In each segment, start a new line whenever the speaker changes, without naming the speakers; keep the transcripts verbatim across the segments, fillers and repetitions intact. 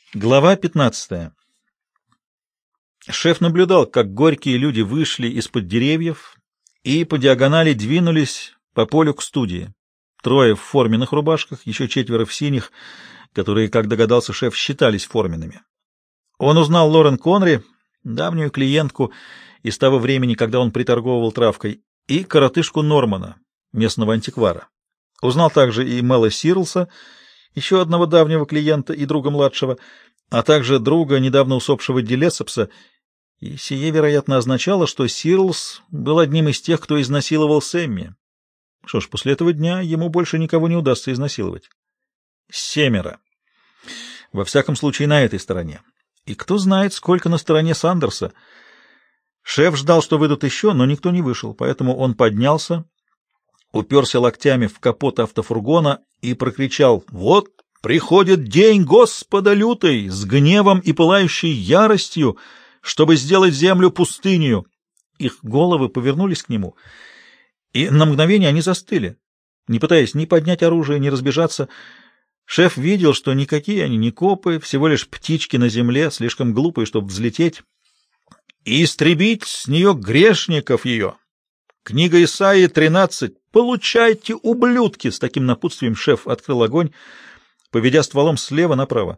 Глава пятнадцатая. Шеф наблюдал, как горькие люди вышли из-под деревьев и по диагонали двинулись по полю к студии. Трое в форменных рубашках, еще четверо в синих, которые, как догадался шеф, считались форменными. Он узнал Лорен Конри, давнюю клиентку из того времени, когда он приторговывал травкой, и коротышку Нормана, местного антиквара. Узнал также и Мэла Сирлса, еще одного давнего клиента и друга младшего, а также друга недавно усопшего Дилесопса, и сие, вероятно, означало, что Сирлс был одним из тех, кто изнасиловал Сэмми. Что ж, после этого дня ему больше никого не удастся изнасиловать. Семеро. Во всяком случае, на этой стороне. И кто знает, сколько на стороне Сандерса. Шеф ждал, что выйдут еще, но никто не вышел, поэтому он поднялся, уперся локтями в капот автофургона и прокричал: «Вот приходит день Господа лютый, с гневом и пылающей яростью, чтобы сделать землю пустынью». Их головы повернулись к нему, и на мгновение они застыли, не пытаясь ни поднять оружие, ни разбежаться. Шеф видел, что никакие они не копы, всего лишь птички на земле, слишком глупые, чтобы взлететь. «И истребить с нее грешников ее». Книга Исаии тринадцать. «Получайте, ублюдки!» С таким напутствием шеф открыл огонь, поведя стволом слева направо.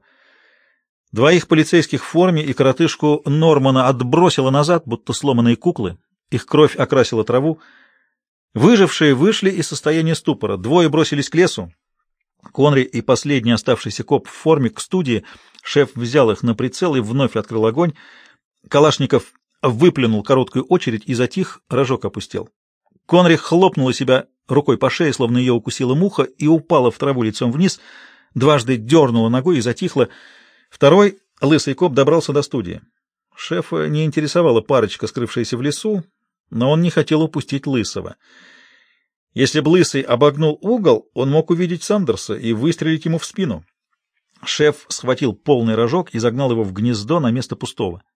Двоих полицейских в форме и коротышку Нормана отбросило назад, будто сломанные куклы. Их кровь окрасила траву. Выжившие вышли из состояния ступора. Двое бросились к лесу. Конри и последний оставшийся коп в форме к студии. Шеф взял их на прицел и вновь открыл огонь. Калашников выплюнул короткую очередь и затих, рожок опустел. Конри хлопнула себя рукой по шее, словно ее укусила муха, и упала в траву лицом вниз, дважды дернула ногой и затихла. Второй, лысый коп, добрался до студии. Шефа не интересовала парочка, скрывшаяся в лесу, но он не хотел упустить лысого. Если бы лысый обогнул угол, он мог увидеть Сандерса и выстрелить ему в спину. Шеф схватил полный рожок и загнал его в гнездо на место пустого.